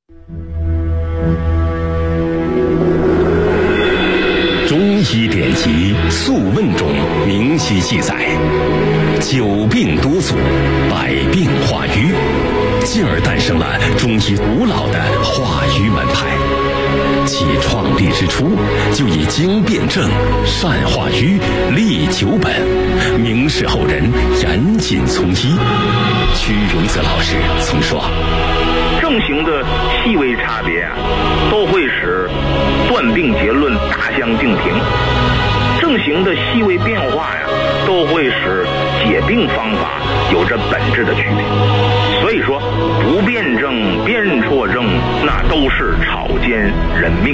中医典籍《素问》中明晰记载，久病多阻，百病化瘀，进而诞生了中医古老的化瘀门派。其创立之初，就以经辨证、善化瘀、利久本，明示后人严谨从医。屈荣泽老师曾说， 症型的细微差别都会使断病结论大相径庭，症型的细微变化都会使解病方法有着本质的区别。所以说，不辨证、辨错症，那都是草菅人命。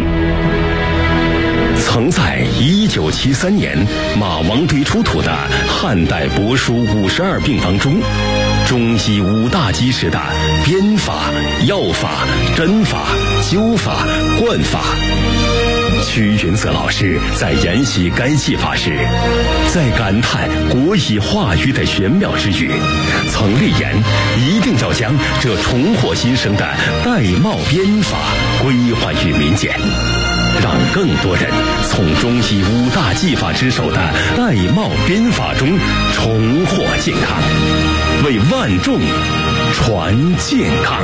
曾在1973年马王堆出土的汉代帛书52病方中，中医5大基石的编法、药法、针法、灸法、灌法。屈云泽老师在研习该技法时，在感叹国医化瘀的玄妙之余，曾立言一定要将这重获新生的玳瑁编法归还于民间，让更多人从中医5大技法之首的玳瑁编法中重获健康，为万众传健康。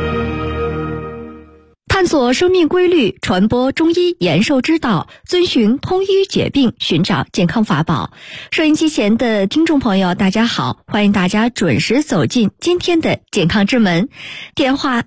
探索生命规律，传播中医延寿之道，遵循通医解病，寻找健康法宝。收音机前的听众朋友，大家好，欢迎大家准时走进今天的健康之门。电话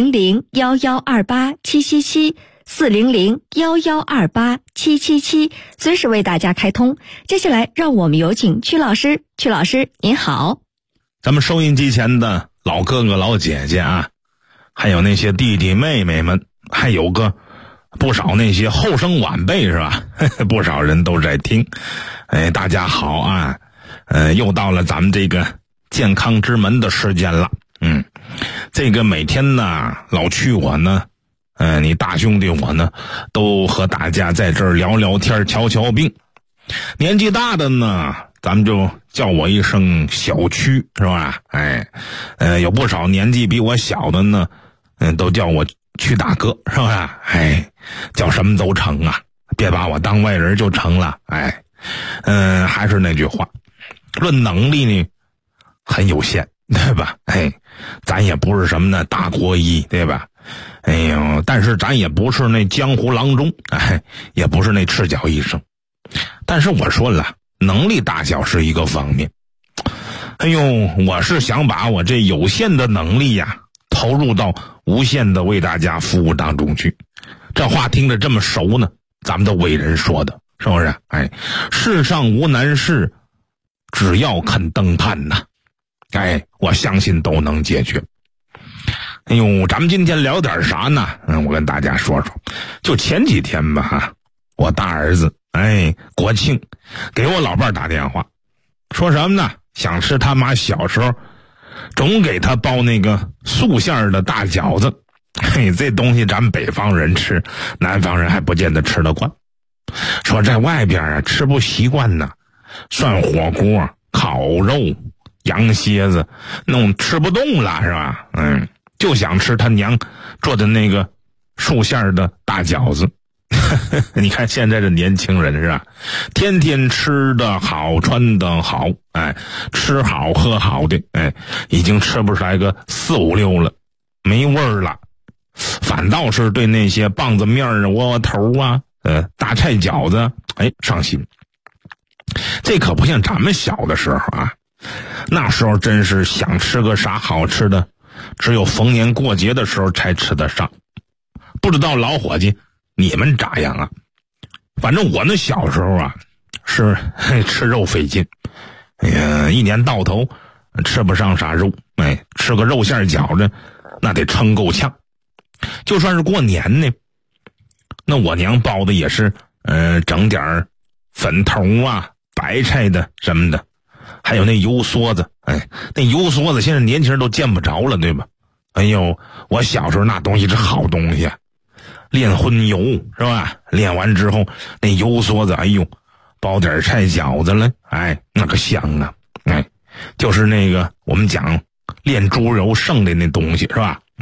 400-1128-777，400-1128-777，随时为大家开通。接下来，让我们有请曲老师。曲老师，您好。 咱们收音机前的老哥哥、老姐姐啊，还有那些弟弟妹妹们，还有个不少那些后生晚辈是吧？不少人都在听。大家好啊，又到了咱们这个健康之门的时间了。这个每天呢，老去我呢，你大兄弟我呢，都和大家在这儿聊聊天、瞧瞧病。年纪大的呢，咱们就叫我一声小屈，是吧？有不少年纪比我小的呢，都叫我屈大哥，是吧？叫什么都成啊，别把我当外人就成了。还是那句话，论能力呢，很有限，对吧？咱也不是什么呢大国医，对吧？但是咱也不是那江湖郎中，也不是那赤脚医生。但是我说了，能力大小是一个方面。我是想把我这有限的能力呀，投入到无限的为大家服务当中去。这话听着这么熟呢，咱们的伟人说的，是不是？世上无难事，只要肯登攀呐。我相信都能解决。咱们今天聊点啥呢？我跟大家说说。就前几天吧，我大儿子国庆给我老伴儿打电话，说什么呢？想吃他妈小时候总给他包那个素馅的大饺子。这东西咱们北方人吃，南方人还不见得吃得惯。说在外边吃不习惯呢，涮火锅、烤肉、羊蝎子弄吃不动了，是吧？就想吃他娘做的那个素馅的大饺子。你看现在的年轻人是吧，天天吃的好，穿的好，吃好喝好的，已经吃不出来个4、5、6了，没味儿了。反倒是对那些棒子面啊、窝窝头啊、大菜饺子，上心。这可不像咱们小的时候啊，那时候真是想吃个啥好吃的，只有逢年过节的时候才吃得上。不知道老伙计你们咋样啊？反正我那小时候啊，是吃肉费劲，一年到头吃不上啥肉，吃个肉馅饺子那得撑够呛。就算是过年呢，那我娘包的也是整点粉头啊、白菜的什么的，还有那油梭子。那油梭子现在年轻人都见不着了，对吧？我小时候那东西是好东西啊，炼荤油是吧？炼完之后那油梭子，包点菜饺子了，那个香啊！就是那个我们讲炼猪肉剩的那东西是吧？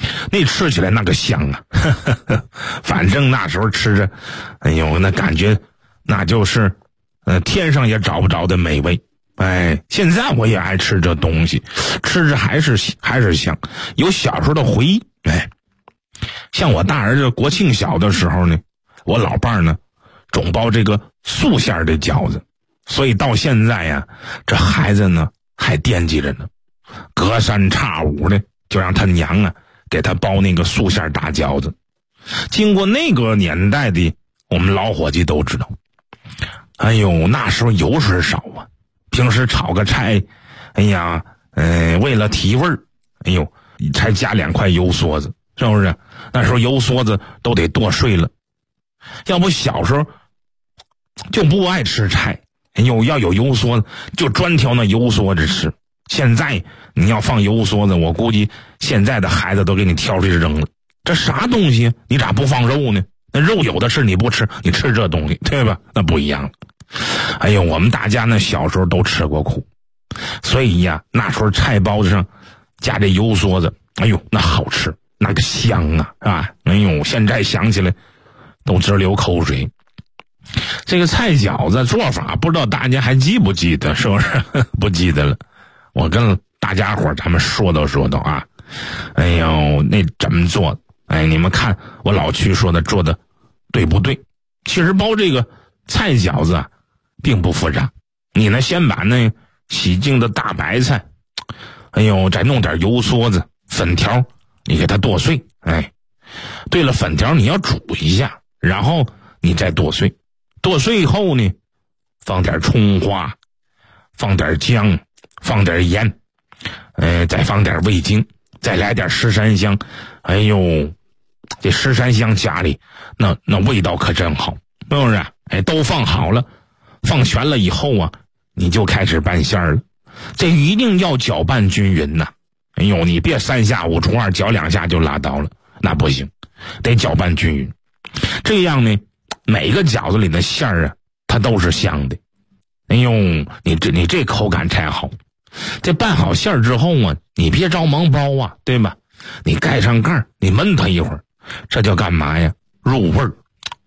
那吃起来那个香啊，反正那时候吃着，哎呦，那感觉那就是天上也找不着的美味。现在我也爱吃这东西，吃着还是香，有小时候的回忆。像我大儿子国庆小的时候呢，我老伴儿呢总包这个素馅的饺子，所以到现在呀，这孩子呢还惦记着呢，隔三差五的就让他娘啊给他包那个素馅大饺子。经过那个年代的我们老伙计都知道，哎呦，那时候油水少啊，平时炒个菜，哎呀，为了提味儿，哎呦，才加2块油梭子，是不是？那时候油梭子都得剁碎了，要不小时候就不爱吃菜，哎呦，要有油梭子就专挑那油梭子吃。现在你要放油梭子，我估计现在的孩子都给你挑出去扔了。这啥东西？你咋不放肉呢？那肉有的是你不吃，你吃这东西，对吧？那不一样了。哎呦，我们大家呢小时候都吃过苦，所以呀，那时候菜包子上加这油梭子，哎呦，那好吃，那个香啊，是吧？哎呦，现在想起来都直流口水。这个菜饺子做法不知道大家还记不记得，是不是？不记得了，我跟大家伙咱们说道啊。哎呦，那怎么做？你们看我老去说的做的对不对？其实包这个菜饺子啊并不复杂，你呢先把那洗净的大白菜，哎呦，再弄点油梭子、粉条，你给它剁碎。对了，粉条你要煮一下，然后你再剁碎。剁碎以后呢，放点葱花，放点姜，放点盐，再放点味精，再来点十三香。哎呦，这十三香家里那味道可真好，是不是？都放好了，放全了以后啊，你就开始拌馅儿了。这一定要搅拌均匀呐。哎呦，你别3下5除2搅2下就拉倒了，那不行，得搅拌均匀。这样呢，每个饺子里的馅儿啊，它都是香的。哎呦，你这口感才好。这拌好馅儿之后啊，你别着忙包啊，对吧？你盖上盖，你焖它一会儿，这叫干嘛呀？入味儿。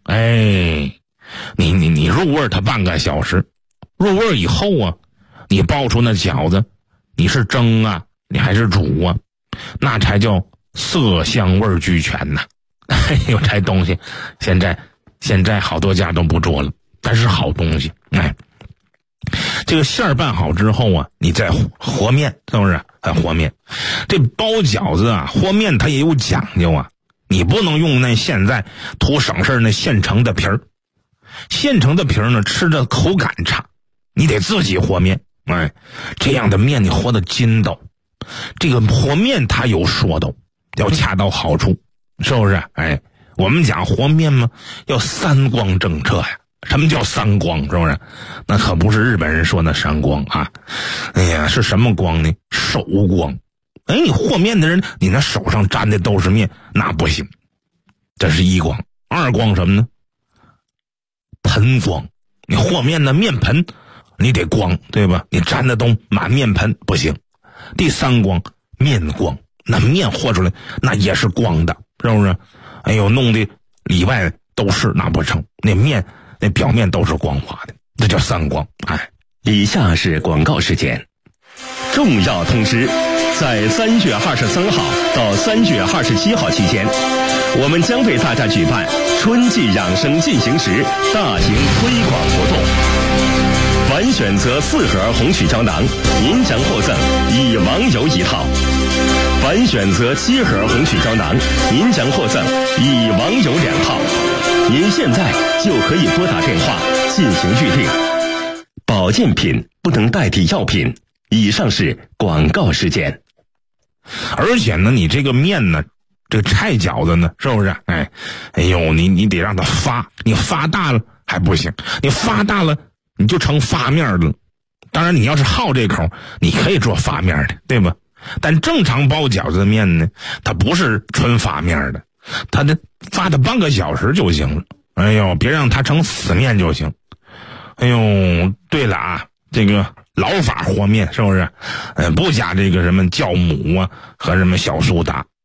你入味儿它半个小时，入味儿以后啊，你包出那饺子，你是蒸啊，你还是煮啊？那才叫色香味俱全呐。有这东西，现在好多家都不做了，但是好东西。这个馅儿拌好之后啊，你再和面，是不是？和面，这包饺子啊，和面它也有讲究啊。你不能用那现在图省事那现成的皮儿，现成的皮儿呢吃着口感差，你得自己和面。这样的面你和的筋道，这个和面它有说道，要恰到好处，是不是？我们讲和面嘛，要3光政策呀。什么叫3光？是不是？那可不是日本人说的3光啊。是什么光呢？手光。你和面的人，你那手上沾的都是面，那不行。这是1光。2光什么呢？盆光。你和面的面盆，你得光，对吧？你沾的都满面盆，不行。第3光，面光。那面和出来，那也是光的，是不是？弄的里外都是，那不成。那面那表面都是光滑的，这叫3光。 以下是广告时间。重要通知，在3月23号到3月27号期间，我们将为大家举办春季养生进行时大型推广活动。凡选择4盒红曲胶囊，您将获赠以王油1套；凡选择7盒红曲胶囊，您将获赠以王油2套。您现在就可以拨打电话进行预定。保健品不能代替药品。以上是广告时间。 而且呢，你这个面呢，这个菜饺子呢，是不是？你得让它发，你发大了还不行，你发大了你就成发面了。当然，你要是好这口，你可以做发面的，对吧？但正常包饺子的面呢，它不是纯发面的，它的发的半个小时就行了。别让它成死面就行。对了啊，这个老法和面是不是？不加这个什么酵母啊和什么小苏打，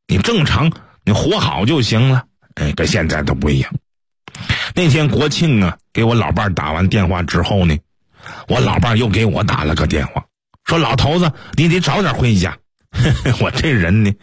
你正常你活好就行了。跟现在都不一样。那天国庆啊，给我老伴打完电话之后呢，我老伴又给我打了个电话，说老头子你得早点回家。我这人呢，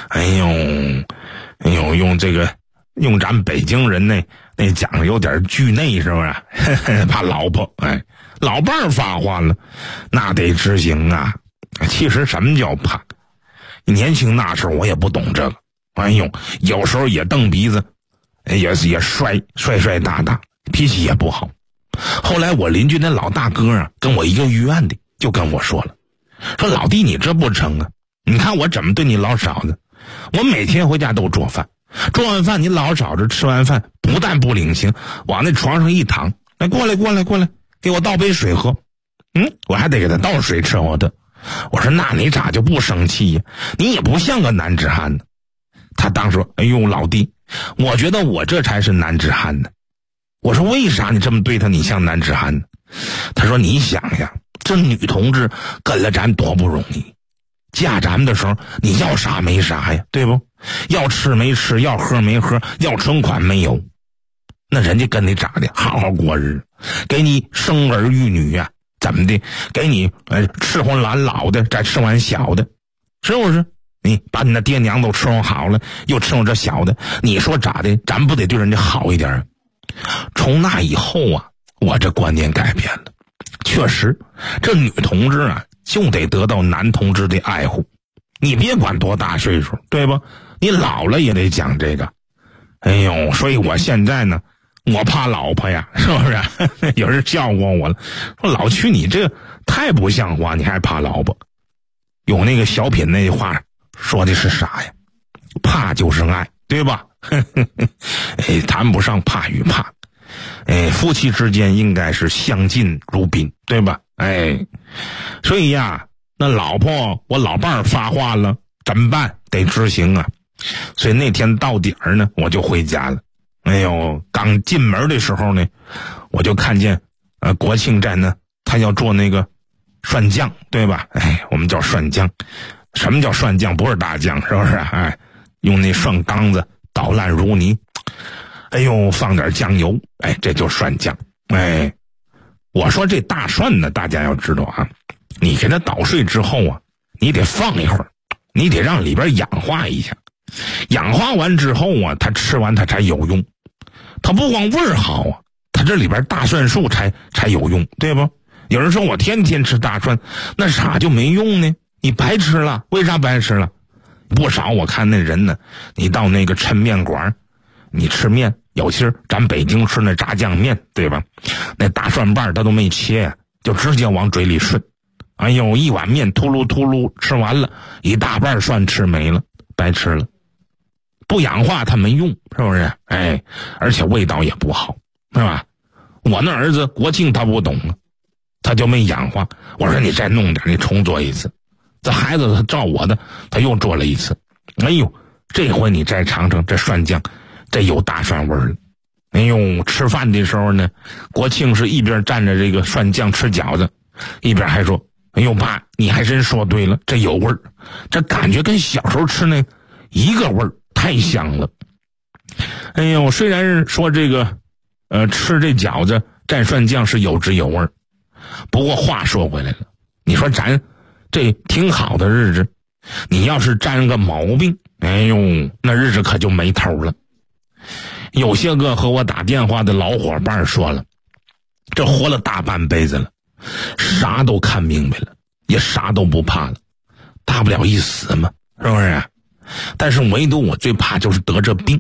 用咱北京人那讲有点惧内，是不是？怕老婆。老伴发话了，那得执行啊。其实什么叫怕？年轻那时候我也不懂这个，有时候也瞪鼻子，也帅大大，脾气也不好。后来我邻居那老大哥啊，跟我一个医院的，就跟我说了，说老弟你这不成啊，你看我怎么对你老嫂子，我每天回家都做饭，做完饭你老嫂子吃完饭不但不领情，往那床上一躺，来过来给我倒杯水喝。我还得给他倒水吃我的。我说那你咋就不生气呀？你也不像个男子汉呢。他当时说，老弟，我觉得我这才是男子汉呢。我说为啥你这么对他，你像男子汉呢？他说你想呀，这女同志跟了咱多不容易，嫁咱们的时候你要啥没啥呀，对不？要吃没吃，要喝没喝，要存款没有。那人家跟你咋的？好好过日，给你生儿育女呀，怎么的？给你伺候完老的，再吃完小的，是不是？你把你那爹娘都伺候好了，又伺候这小的，你说咋的？咱不得对人家好一点？从那以后啊，我这观念改变了。确实，这女同志啊，就得得到男同志的爱护。你别管多大岁数，对吧？你老了也得讲这个。所以我现在呢，我怕老婆呀，是不是？有人笑话我了，说老去你这太不像话，你还怕老婆？有那个小品那话说的是啥呀？怕就是爱，对吧？谈不上怕与怕。夫妻之间应该是相敬如宾，对吧？所以呀，那我老伴儿发话了，怎么办？得执行啊。所以那天到点儿呢，我就回家了。刚进门的时候呢，我就看见国庆站呢，他要做那个涮酱，对吧？我们叫涮酱。什么叫涮酱？不是大酱，是不是？用那涮缸子捣烂如泥，放点酱油，这就涮酱。我说这大涮呢，大家要知道啊，你给它捣碎之后啊，你得放一会儿，你得让里边氧化一下，氧化完之后啊，它吃完它才有用。它不光味儿好啊，它这里边大蒜素才有用，对不？有人说我天天吃大蒜，那啥就没用呢？你白吃了，为啥白吃了？不少我看那人呢，你到那个抻面馆，你吃面，尤其是咱北京吃那炸酱面，对吧？那大蒜瓣他都没切，就直接往嘴里顺。一碗面秃噜吃完了，一大半蒜吃没了，白吃了。不氧化它没用，是不是？而且味道也不好，是吧？我那儿子国庆他不懂啊，他就没氧化。我说你再弄点，你重做一次。这孩子他照我的，他又做了一次。这回你再尝尝这涮酱，这有大蒜味儿了。吃饭的时候呢，国庆是一边蘸着这个涮酱吃饺子，一边还说：“爸，你还真说对了，这有味儿，这感觉跟小时候吃那一个味儿，太香了。”虽然是说这个，吃这饺子蘸涮酱是有滋有味儿，不过话说回来了，你说咱这挺好的日子，你要是沾个毛病，那日子可就没头了。有些个和我打电话的老伙伴说了，这活了大半辈子了，啥都看明白了，也啥都不怕了，大不了一死嘛，是不是？但是唯独我最怕就是得这病。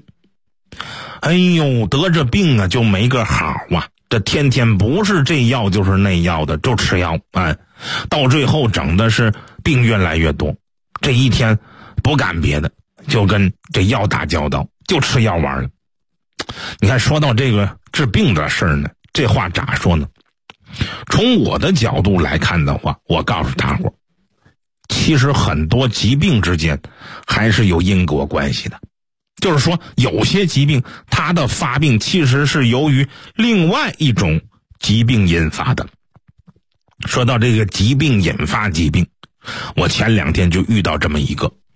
得这病啊就没个好啊，这天天不是这药就是那药的，就吃药，到最后整的是病越来越多，这一天不干别的，就跟这药打交道，就吃药玩了。你看，说到这个治病的事儿呢，这话咋说呢？从我的角度来看的话，我告诉大伙，其实很多疾病之间还是有因果关系的。就是说，有些疾病它的发病其实是由于另外一种疾病引发的。说到这个疾病引发疾病，我前2天就遇到这么一个，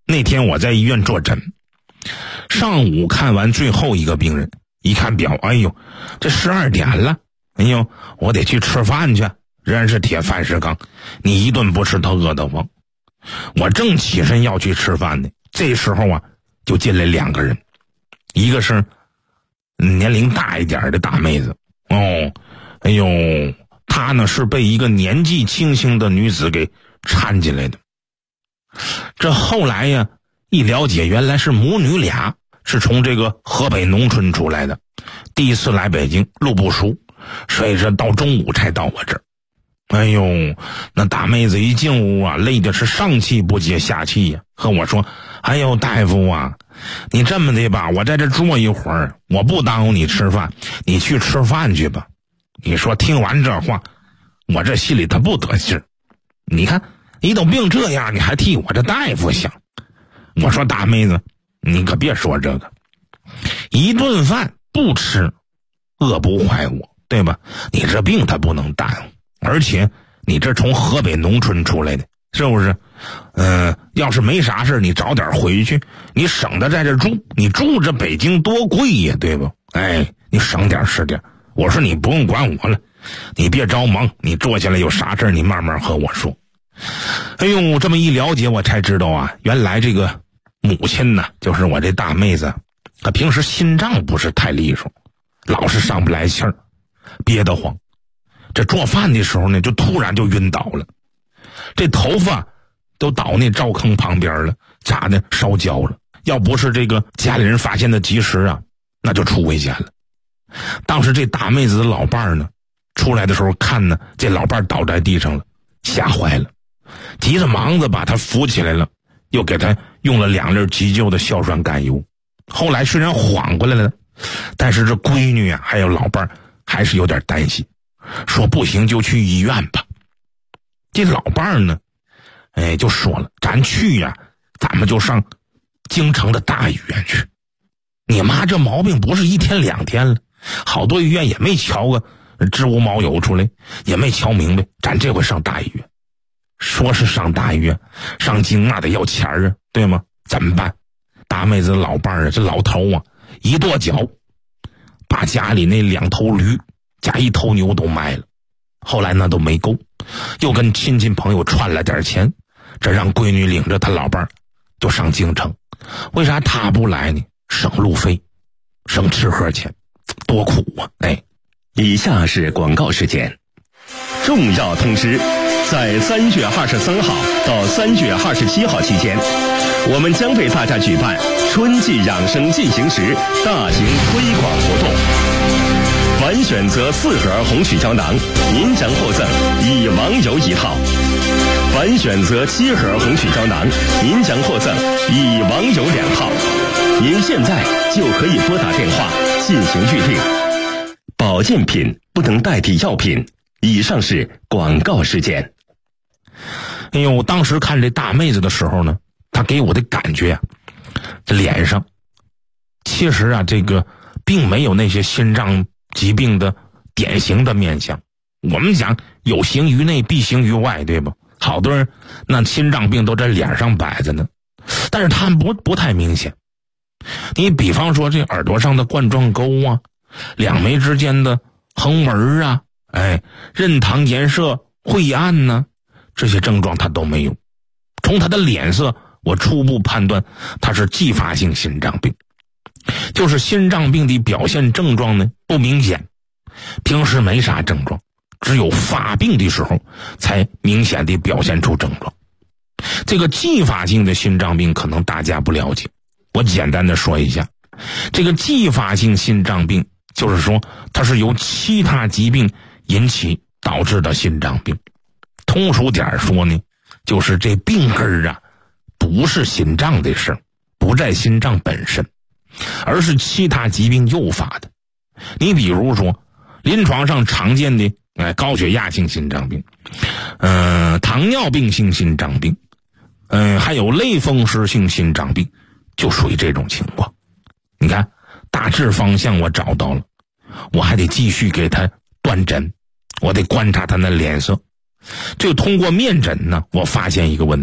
那天我在医院坐诊，上午看完最后一个病人，一看表，哎呦，这12点了，哎呦，我得去吃饭去。人是铁饭食缸，你一顿不吃他饿得慌。我正起身要去吃饭呢，这时候啊，就进来2个人，一个是年龄大一点的大妹子，哎呦，她呢是被一个年纪轻轻的女子给搀进来的。这后来呀，一了解，原来是母女俩，是从这个河北农村出来的，第一次来北京，路不熟，所以说到中午才到我这儿。哎呦，那大妹子一进屋啊，累的是上气不接下气呀，和我说：“哎呦，大夫啊，你这么的吧，我在这坐一会儿，我不耽误你吃饭，你去吃饭去吧。”你说听完这话，我这心里他不得劲儿。你看，你都病这样，你还替我这大夫想。我说大妹子，你可别说这个，一顿饭不吃，饿不坏我，对吧？你这病他不能耽误。而且你这从河北农村出来的，是不是？要是没啥事，你早点回去，你省得在这住。你住这北京多贵呀，对不？哎，你省点是点。我说你不用管我了，你别着忙，你坐下来有啥事你慢慢和我说。哎呦，这么一了解，我才知道啊，原来这个母亲呢，就是我这大妹子，她平时心脏不是太利索，老是上不来气儿，憋得慌。这做饭的时候呢，就突然就晕倒了，这头发都倒那灶坑旁边了，咋的烧焦了？要不是这个家里人发现的及时啊，那就出危险了。当时这大妹子的老伴儿呢，出来的时候看呢，这老伴儿倒在地上了，吓坏了，急着忙着把他扶起来了，又给他用了2粒急救的硝酸甘油。后来虽然缓过来了，但是这闺女啊还有老伴儿还是有点担心，说不行就去医院吧。这老伴儿呢，就说了，咱去呀，咱们就上京城的大医院去。你妈这毛病不是1天2天了，好多医院也没瞧个知无毛有出来，也没瞧明白，咱这回上大医院。说是上大医院，上京那得要钱啊，对吗？怎么办？大妹子的老伴儿啊，这老头啊，一跺脚，把家里那2头驴加1头牛都卖了。后来那都没够，又跟亲戚朋友串了点钱，这让闺女领着他老伴儿就上京城。为啥他不来呢？省路费，省吃喝钱，多苦啊！ 以下是广告时间。重要通知，在3月23号到3月27号期间，我们将为大家举办春季养生进行时大型推广活动。凡选择4盒红曲胶囊，您将获赠以王油1套；凡选择7盒红曲胶囊，您将获赠以王油2套。您现在就可以拨打电话进行预定。保健品不能代替药品。以上是广告时间。 哎呦，当时看这大妹子的时候呢，她给我的感觉啊，这脸上其实啊，这个并没有那些心脏疾病的典型的面相。我们讲有形于内必形于外，对吧？好多人那心脏病都在脸上摆着呢，但是他们不太明显。你比方说这耳朵上的冠状沟啊，2眉之间的横纹啊，任糖颜色晦暗呢，这些症状他都没有。从他的脸色，我初步判断他是继发性心脏病，就是心脏病的表现症状呢不明显，平时没啥症状，只有发病的时候才明显地表现出症状。这个继发性的心脏病可能大家不了解，我简单的说一下。这个继发性心脏病就是说它是由其他疾病引起导致的心脏病。通俗点说呢，就是这病根啊不是心脏的事，不在心脏本身，而是其他疾病诱发的。你比如说临床上常见的高血压性心脏病，糖尿病性心脏病，还有类风湿性心脏病，就属于这种情况。你看大致方向我找到了，我还得继续给他断诊，我得观察他那脸色。就通过面诊呢，我发现一个问题，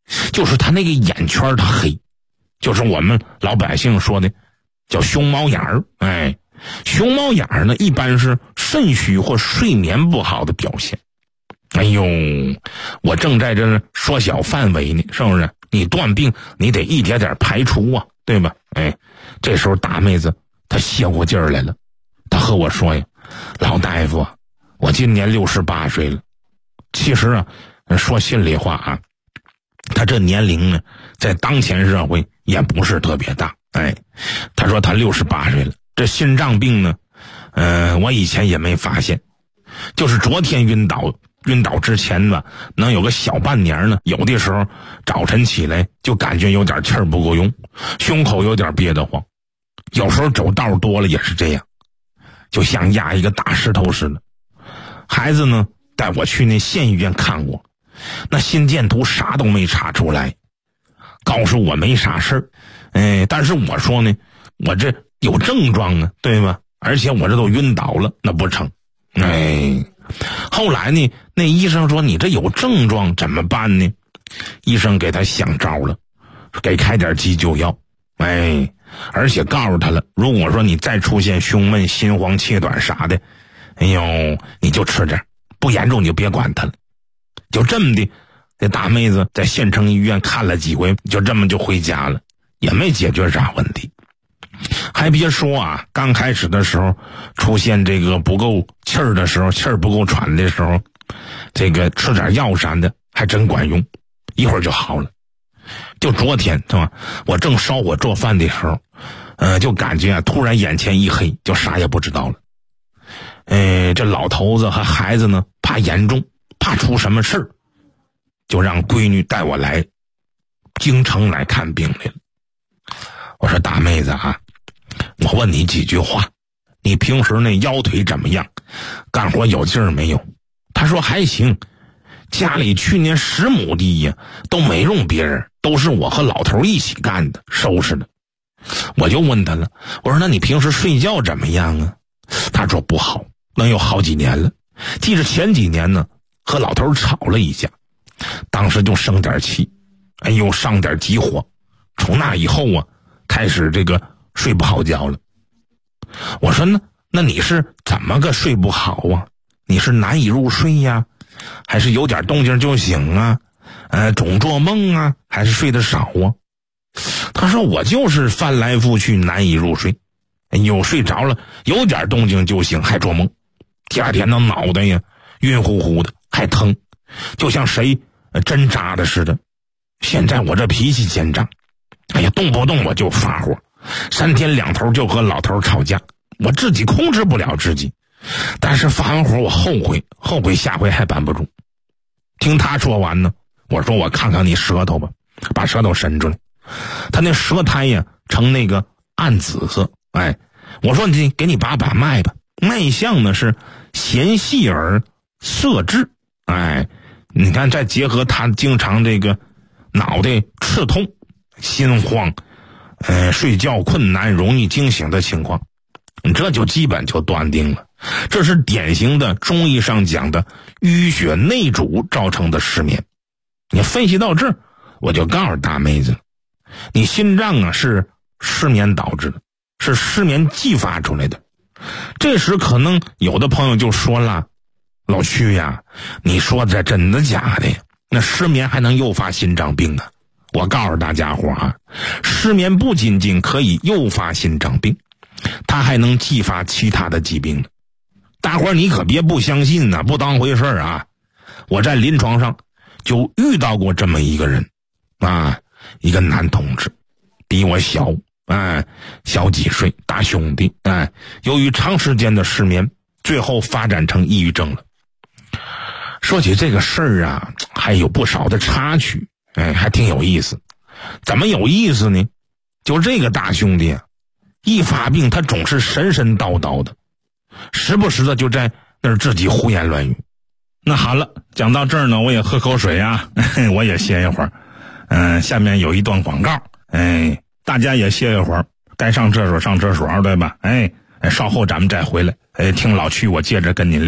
就是他那个眼圈他黑，就是我们老百姓说的叫熊猫眼儿。熊猫眼儿呢一般是肾虚或睡眠不好的表现。哎呦，我正在这缩小范围呢，是不是？你断病你得一点点排除啊，对吧？这时候大妹子她泄过劲儿来了，她和我说呀，老大夫，我今年68岁了。其实啊，说心里话啊，她这年龄呢在当前社会也不是特别大。她说她68岁了，这心脏病呢我以前也没发现，就是昨天晕倒之前吧，能有个小半年呢，有的时候早晨起来就感觉有点气儿不够用，胸口有点憋得慌，有时候走道多了也是这样，就像压一个大石头似的。孩子呢带我去那县医院看过，那心电图啥都没查出来，告诉我没啥事儿。但是我说呢，我这有症状啊，对吧？而且我这都晕倒了，那不成。后来呢，那医生说你这有症状怎么办呢？医生给他想招了，给开点急救药。而且告诉他了，如果说你再出现胸闷、心慌、气短啥的，你就吃点，不严重你就别管他了。就这么的，这大妹子在县城医院看了几回，就这么就回家了，也没解决啥问题。还别说啊，刚开始的时候出现这个不够气儿的时候，气儿不够喘的时候，这个吃点药啥的还真管用，一会儿就好了。就昨天是吧，我正烧火做饭的时候，就感觉突然眼前一黑，就啥也不知道了。这老头子和孩子呢，怕严重，怕出什么事儿，就让闺女带我来京城来看病来了。我说大妹子啊，我问你几句话，你平时那腰腿怎么样？干活有劲儿没有？她说还行，家里去年10亩地呀，都没用别人，都是我和老头一起干的，收拾的。我就问她了，我说那你平时睡觉怎么样啊？她说不好，能有好几年了。记着前几年呢，和老头吵了一架，当时就生点气，上点急火，从那以后啊，开始这个睡不好觉了。我说那你是怎么个睡不好啊？你是难以入睡呀，还是有点动静就醒啊？总做梦啊，还是睡得少啊？他说我就是翻来覆去难以入睡，睡着了有点动静就醒，还做梦，第二天的脑袋呀晕乎乎的，还疼，就像谁针扎的似的。现在我这脾气见长，动不动我就发火，3天2头就和老头吵架，我自己控制不了自己，但是发完火我后悔下回还办不住。听他说完呢，我说我看看你舌头吧，把舌头伸出来，他那舌苔呀呈那个暗紫色。我说你给你把脉吧，脉象呢是弦细而色滞。你看再结合他经常这个脑袋刺痛、心慌、睡觉困难、容易惊醒的情况，这就基本就断定了，这是典型的中医上讲的淤血内阻造成的失眠。你分析到这儿，我就告诉大妹子，你心脏啊是失眠导致的，是失眠激发出来的。这时可能有的朋友就说了，老徐呀，你说这真的假的呀？那失眠还能诱发心脏病啊？我告诉大家伙啊，失眠不仅仅可以诱发心脏病，它还能激发其他的疾病的。大伙儿你可别不相信啊，不当回事儿啊。我在临床上就遇到过这么一个人啊，一个男同志，比我小小几岁，大兄弟。由于长时间的失眠，最后发展成抑郁症了。说起这个事儿啊，还有不少的插曲，还挺有意思。怎么有意思呢？就这个大兄弟啊，一发病他总是神神叨叨的，时不时的就在那儿自己胡言乱语。那好了，讲到这儿呢，我也喝口水啊，我也歇一会儿。下面有一段广告，大家也歇一会儿，该上厕所上厕所，对吧？稍后咱们再回来，听老曲我接着跟您聊。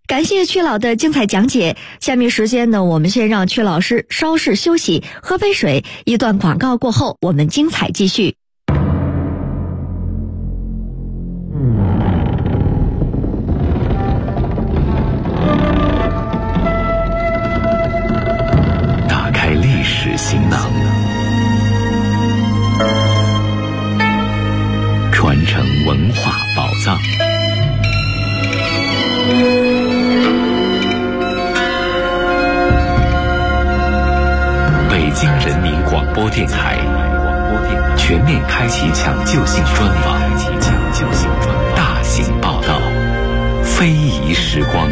感谢曲老的精彩讲解。下面时间呢，我们先让曲老师稍事休息，喝杯水。一段广告过后，我们精彩继续。 打开历史行囊，传承文化宝藏。北京人民广播电台全面开启抢救性专访，大型报道，非遗时光。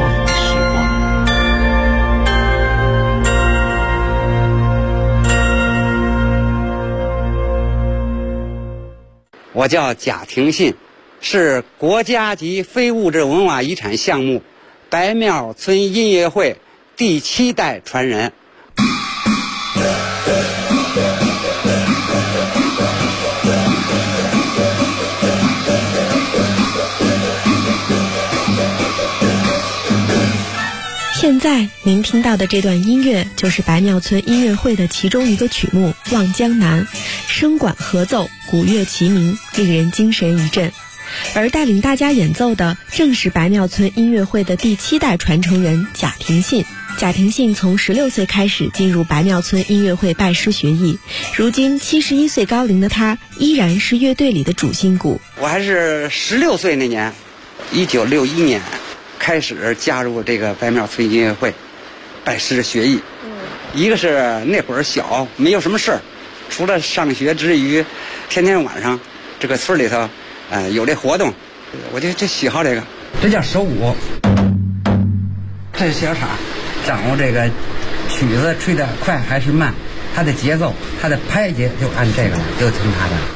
我叫贾廷信，是国家级非物质文化遗产项目白庙村音乐会第7代传人。 现在您听到的这段音乐就是白庙村音乐会的其中一个曲目《望江南》，声管合奏，鼓乐齐鸣，令人精神一振。而带领大家演奏的正是白庙村音乐会的第7代传承人贾廷信。贾廷信从16岁开始进入白庙村音乐会拜师学艺，如今71岁高龄的他依然是乐队里的主心骨。 我还是16岁那年，1961年开始加入这个白庙村音乐会，拜师学艺。一个是那会儿小，没有什么事儿，除了上学之余，天天晚上这个村里头，有这活动，我就喜好这个。这叫手鼓，这是小叉，掌握这个曲子吹得快还是慢，它的节奏，它的拍节就按这个，就听它的。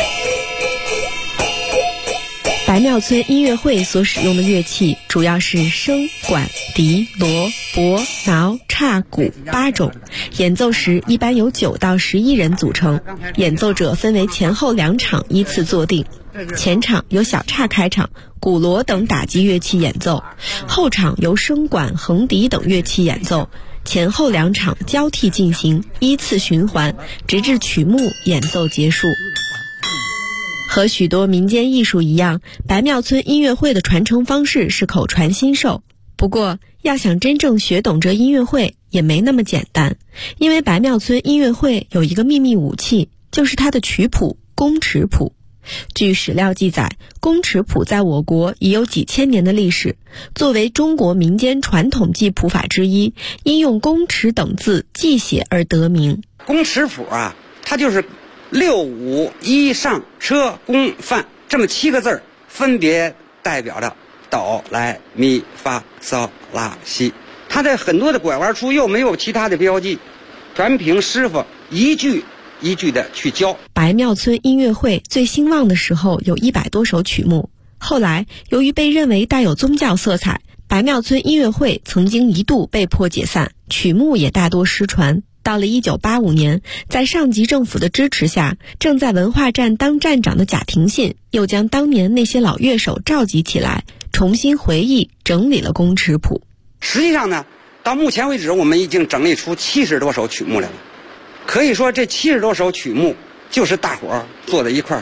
白庙村音乐会所使用的乐器主要是笙、管、笛、锣、钹、挠、叉、鼓8种，演奏时一般由9到11人组成，演奏者分为前后2场依次坐定，前场由小叉开场，鼓锣等打击乐器演奏，后场由笙管、横笛等乐器演奏，前后2场交替进行，依次循环，直至曲目演奏结束。和许多民间艺术一样，白庙村音乐会的传承方式是口传心授。不过，要想真正学懂这音乐会也没那么简单，因为白庙村音乐会有一个秘密武器，就是它的曲谱宫尺谱。据史料记载，宫尺谱在我国已有几千年的历史，作为中国民间传统记谱法之一，因用宫尺等字记写而得名。 宫尺谱啊，它就是6、5、1上车宫范这么7个字，分别代表着哆来咪发嗦拉西。它在很多的拐弯处又没有其他的标记，全凭师傅一句一句的去教。 白庙村音乐会最兴旺的时候有100多首曲目，后来由于被认为带有宗教色彩，白庙村音乐会曾经一度被迫解散，曲目也大多失传。到了1985年，在上级政府的支持下，正在文化站当站长的贾廷信又将当年那些老乐手召集起来，重新回忆整理了宫尺谱。 实际上呢，到目前为止我们已经整理出70多首曲目来了，可以说这70多首曲目就是大伙儿坐在一块儿